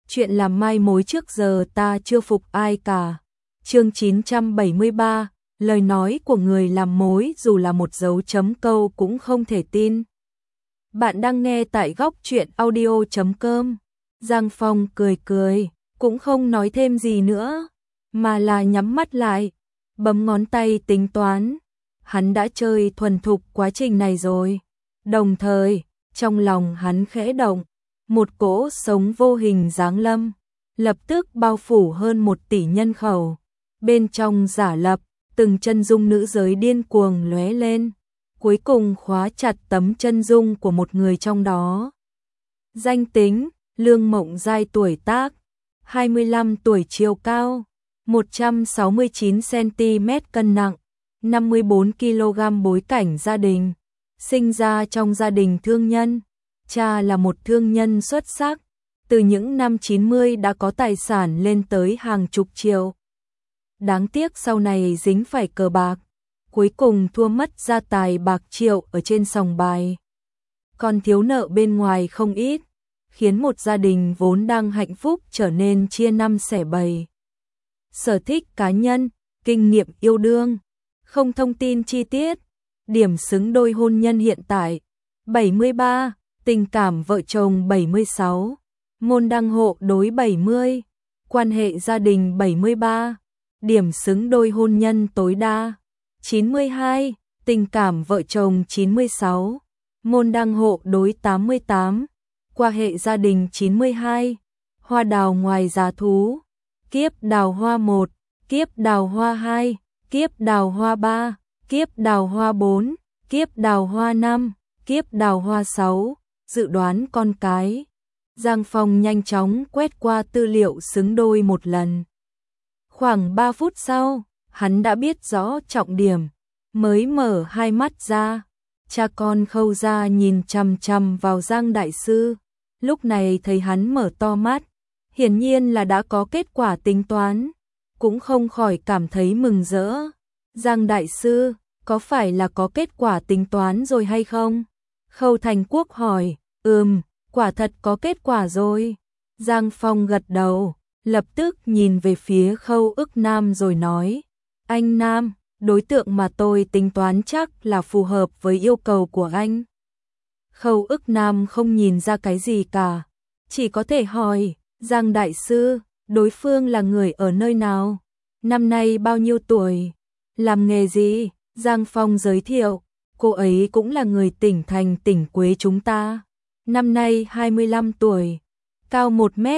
chuyện làm mai mối trước giờ ta chưa phục ai cả. Chương 973, lời nói của người làm mối dù là một dấu chấm câu cũng không thể tin. Bạn đang nghe tại góc truyện audio.com. Giang Phong cười cười, cũng không nói thêm gì nữa, mà là nhắm mắt lại, bấm ngón tay tính toán. Hắn đã chơi thuần thục quá trình này rồi. Đồng thời, trong lòng hắn khẽ động, một cỗ sống vô hình giáng lâm, lập tức bao phủ hơn 1 tỷ nhân khẩu. Bên trong giả lập, từng chân dung nữ giới điên cuồng lóe lên, cuối cùng khóa chặt tấm chân dung của một người trong đó. Danh tính: Lương Mộng Giai, tuổi tác 25 tuổi, chiều cao 169 cm, cân nặng 54 kg, bối cảnh gia đình: sinh ra trong gia đình thương nhân, cha là một thương nhân xuất sắc, từ những năm 90 đã có tài sản lên tới hàng chục triệu. Đáng tiếc sau này dính phải cờ bạc, cuối cùng thua mất gia tài bạc triệu ở trên sòng bài. Còn thiếu nợ bên ngoài không ít, khiến một gia đình vốn đang hạnh phúc trở nên chia năm xẻ bảy. Sở thích cá nhân: kinh nghiệm yêu đương, không thông tin chi tiết. Điểm xứng đôi hôn nhân hiện tại 73, tình cảm vợ chồng 76, môn đăng hộ đối 70, quan hệ gia đình 73, điểm xứng đôi hôn nhân tối đa 92, tình cảm vợ chồng 96, môn đăng hộ đối 88, quan hệ gia đình 92. Hoa đào ngoài giá thú: kiếp đào hoa 1, kiếp đào hoa 2, kiếp đào hoa 3, kiếp đào hoa 4, kiếp đào hoa 5, kiếp đào hoa 6, dự đoán con cái. Giang Phong nhanh chóng quét qua tư liệu xứng đôi một lần. Khoảng 3 phút sau, hắn đã biết rõ trọng điểm, mới mở hai mắt ra. Cha con Khâu gia nhìn chằm chằm vào Giang đại sư, lúc này thấy hắn mở to mắt, hiển nhiên là đã có kết quả tính toán, cũng không khỏi cảm thấy mừng rỡ. Giang đại sư, có phải là có kết quả tính toán rồi hay không? Khâu Thành Quốc hỏi. Quả thật có kết quả rồi. Giang Phong gật đầu, lập tức nhìn về phía Khâu Ức Nam rồi nói: anh Nam, đối tượng mà tôi tính toán chắc là phù hợp với yêu cầu của anh. Khâu Ức Nam không nhìn ra cái gì cả, chỉ có thể hỏi: Giang đại sư, đối phương là người ở nơi nào? Năm nay bao nhiêu tuổi? Làm nghề gì? Giang Phong giới thiệu: cô ấy cũng là người tỉnh thành tỉnh Quế chúng ta. Năm nay 25 tuổi, cao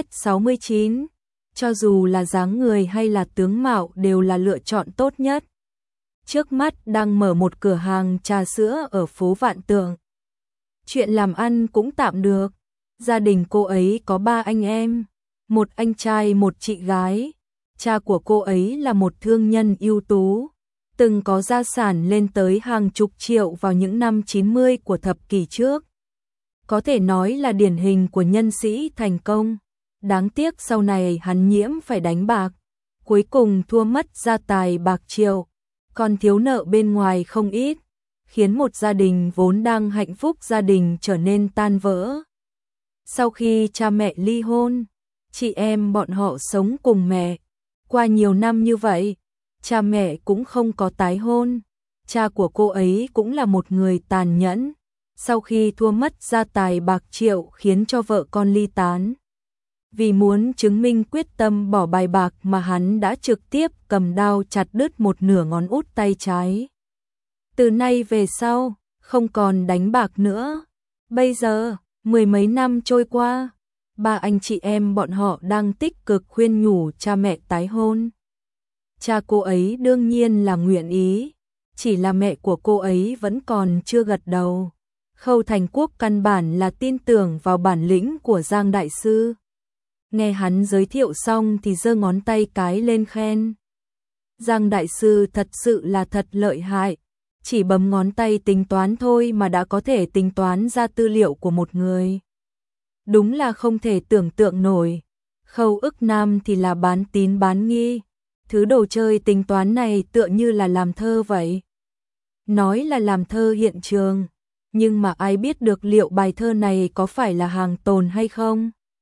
1m69, cho dù là dáng người hay là tướng mạo đều là lựa chọn tốt nhất. Trước mắt đang mở một cửa hàng trà sữa ở phố Vạn Tượng. Chuyện làm ăn cũng tạm được. Gia đình cô ấy có 3 anh em, một anh trai một chị gái. Cha của cô ấy là một thương nhân ưu tú, từng có gia sản lên tới hàng chục triệu vào những năm 90 của thập kỷ trước. Có thể nói là điển hình của nhân sĩ thành công. Đáng tiếc sau này hắn nhiễm phải đánh bạc, cuối cùng thua mất gia tài bạc triệu, còn thiếu nợ bên ngoài không ít, khiến một gia đình vốn đang hạnh phúc gia đình trở nên tan vỡ. Sau khi cha mẹ ly hôn, chị em bọn họ sống cùng mẹ. Qua nhiều năm như vậy, cha mẹ cũng không có tái hôn. Cha của cô ấy cũng là một người tàn nhẫn, sau khi thua mất gia tài bạc triệu khiến cho vợ con ly tán. Vì muốn chứng minh quyết tâm bỏ bài bạc mà hắn đã trực tiếp cầm đao chặt đứt một nửa ngón út tay trái. Từ nay về sau, không còn đánh bạc nữa. Bây giờ, 10 mấy năm trôi qua, 3 anh chị em bọn họ đang tích cực khuyên nhủ cha mẹ tái hôn. Cha cô ấy đương nhiên là nguyện ý, chỉ là mẹ của cô ấy vẫn còn chưa gật đầu. Khâu Thành Quốc căn bản là tin tưởng vào bản lĩnh của Giang đại sư. Nghe hắn giới thiệu xong thì giơ ngón tay cái lên khen. Giang đại sư thật sự là thật lợi hại, chỉ bấm ngón tay tính toán thôi mà đã có thể tính toán ra tư liệu của một người. Đúng là không thể tưởng tượng nổi. Khâu Ức Nam thì là bán tín bán nghi, thứ đồ chơi tính toán này tựa như là làm thơ vậy. Nói là làm thơ hiện trường, nhưng mà ai biết được liệu bài thơ này có phải là hàng tồn hay không?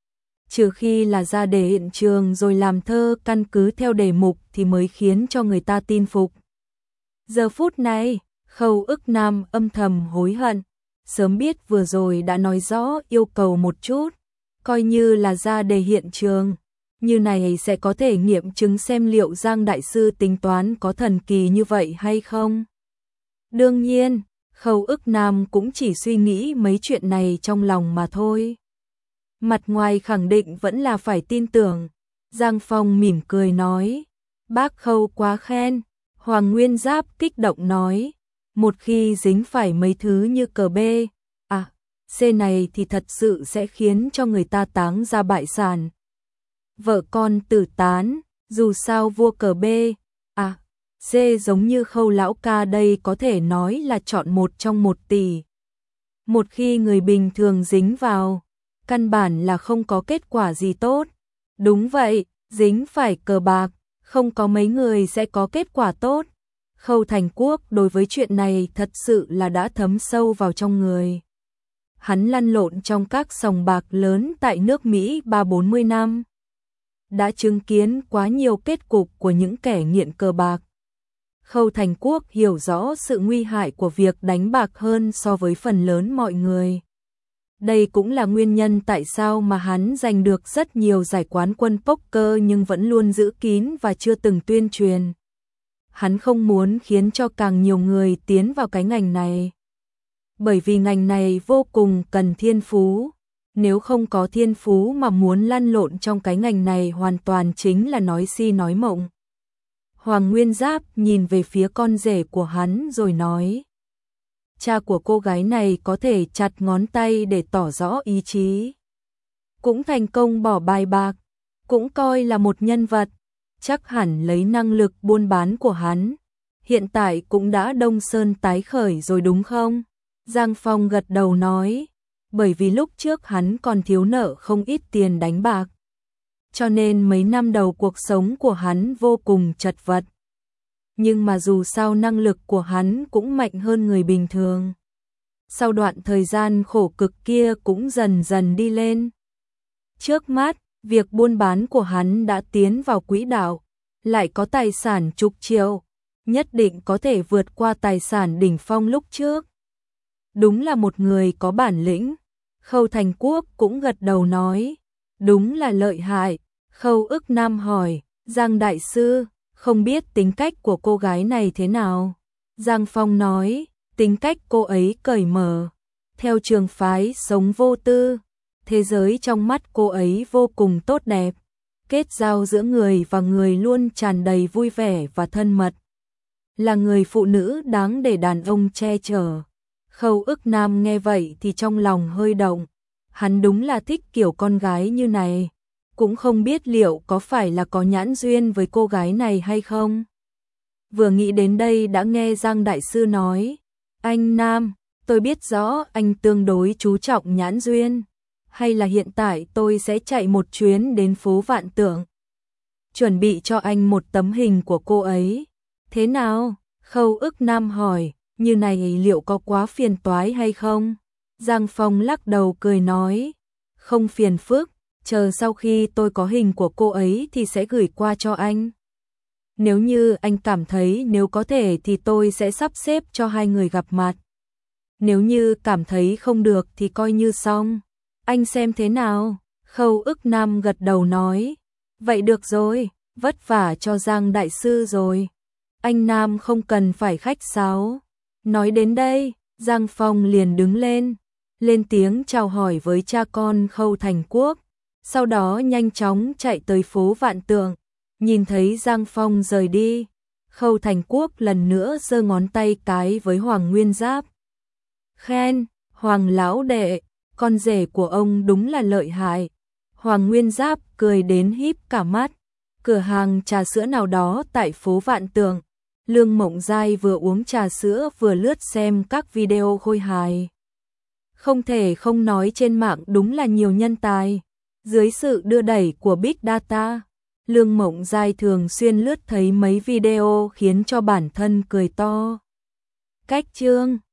trừ khi là ra đề hiện trường rồi làm thơ căn cứ theo đề mục thì mới khiến cho người ta tin phục. Giờ phút này, Khâu Ức Nam âm thầm hối hận, sớm biết vừa rồi đã nói rõ yêu cầu một chút, coi như là ra đề hiện trường, như này sẽ có thể nghiệm chứng xem liệu Giang đại sư tính toán có thần kỳ như vậy hay không. Đương nhiên, Khâu Ức Nam cũng chỉ suy nghĩ mấy chuyện này trong lòng mà thôi. Mặt ngoài khẳng định vẫn là phải tin tưởng. Giang Phong mỉm cười nói, bác Khâu quá khen. Hoàng Nguyên Giáp kích động nói, một khi dính phải mấy thứ như cờ B, C này thì thật sự sẽ khiến cho người ta táng ra bại sản. Vợ con tử tán, dù sao vua cờ B, C giống như Khâu lão ca đây có thể nói là chọn một trong 1 tỷ. Một khi người bình thường dính vào, căn bản là không có kết quả gì tốt. Đúng vậy, dính phải cờ bạc, không có mấy người sẽ có kết quả tốt. Khâu Thành Quốc đối với chuyện này thật sự là đã thấm sâu vào trong người. Hắn lăn lộn trong các sòng bạc lớn tại nước Mỹ 30-40 năm. Đã chứng kiến quá nhiều kết cục của những kẻ nghiện cờ bạc. Khâu Thành Quốc hiểu rõ sự nguy hại của việc đánh bạc hơn so với phần lớn mọi người. Đây cũng là nguyên nhân tại sao mà hắn giành được rất nhiều giải quán quân poker nhưng vẫn luôn giữ kín và chưa từng tuyên truyền. Hắn không muốn khiến cho càng nhiều người tiến vào cái ngành này. Bởi vì ngành này vô cùng cần thiên phú. Nếu không có thiên phú mà muốn lăn lộn trong cái ngành này hoàn toàn chính là nói si nói mộng. Hoàng Nguyên Giáp nhìn về phía con rể của hắn rồi nói. Cha của cô gái này có thể chặt ngón tay để tỏ rõ ý chí. Cũng thành công bỏ bài bạc, cũng coi là một nhân vật, chắc hẳn lấy năng lực buôn bán của hắn. Hiện tại cũng đã đông sơn tái khởi rồi đúng không? Giang Phong gật đầu nói, bởi vì lúc trước hắn còn thiếu nợ không ít tiền đánh bạc. Cho nên mấy năm đầu cuộc sống của hắn vô cùng chật vật. Nhưng mà dù sao năng lực của hắn cũng mạnh hơn người bình thường. Sau đoạn thời gian khổ cực kia cũng dần dần đi lên. Trước mắt, việc buôn bán của hắn đã tiến vào quỹ đạo, lại có tài sản chục triệu, nhất định có thể vượt qua tài sản đỉnh phong lúc trước. Đúng là một người có bản lĩnh. Khâu Thành Quốc cũng gật đầu nói, đúng là lợi hại. Khâu Ức Nam hỏi, Giang đại sư, không biết tính cách của cô gái này thế nào? Giang Phong nói, tính cách cô ấy cởi mở, theo trường phái sống vô tư, thế giới trong mắt cô ấy vô cùng tốt đẹp, kết giao giữa người và người luôn tràn đầy vui vẻ và thân mật, là người phụ nữ đáng để đàn ông che chở. Khâu Ức Nam nghe vậy thì trong lòng hơi động, hắn đúng là thích kiểu con gái như này, cũng không biết liệu có phải là có nhãn duyên với cô gái này hay không. Vừa nghĩ đến đây đã nghe Giang đại sư nói, anh Nam, tôi biết rõ anh tương đối chú trọng nhãn duyên, hay là hiện tại tôi sẽ chạy một chuyến đến phố Vạn Tượng, chuẩn bị cho anh một tấm hình của cô ấy. Thế nào? Khâu Ức Nam hỏi, như này liệu có quá phiền toái hay không? Giang Phong lắc đầu cười nói, không phiền phức, chờ sau khi tôi có hình của cô ấy thì sẽ gửi qua cho anh. Nếu như anh cảm thấy nếu có thể thì tôi sẽ sắp xếp cho hai người gặp mặt. Nếu như cảm thấy không được thì coi như xong. Anh xem thế nào? Khâu Ức Nam gật đầu nói, vậy được rồi, vất vả cho Giang đại sư rồi. Anh Nam không cần phải khách sáo. Nói đến đây, Giang Phong liền đứng lên tiếng chào hỏi với cha con Khâu Thành Quốc, sau đó nhanh chóng chạy tới phố Vạn Tượng. Nhìn thấy Giang Phong rời đi, Khâu Thành Quốc lần nữa giơ ngón tay cái với Hoàng Nguyên Giáp. Khen, Hoàng lão đệ, con rể của ông đúng là lợi hại. Hoàng Nguyên Giáp cười đến híp cả mắt. Cửa hàng trà sữa nào đó tại phố Vạn Tượng, Lương Mộng Giai vừa uống trà sữa vừa lướt xem các video khôi hài. Không thể không nói trên mạng đúng là nhiều nhân tài. Dưới sự đưa đẩy của Big Data, Lương Mộng Giai thường xuyên lướt thấy mấy video khiến cho bản thân cười to. Cách chương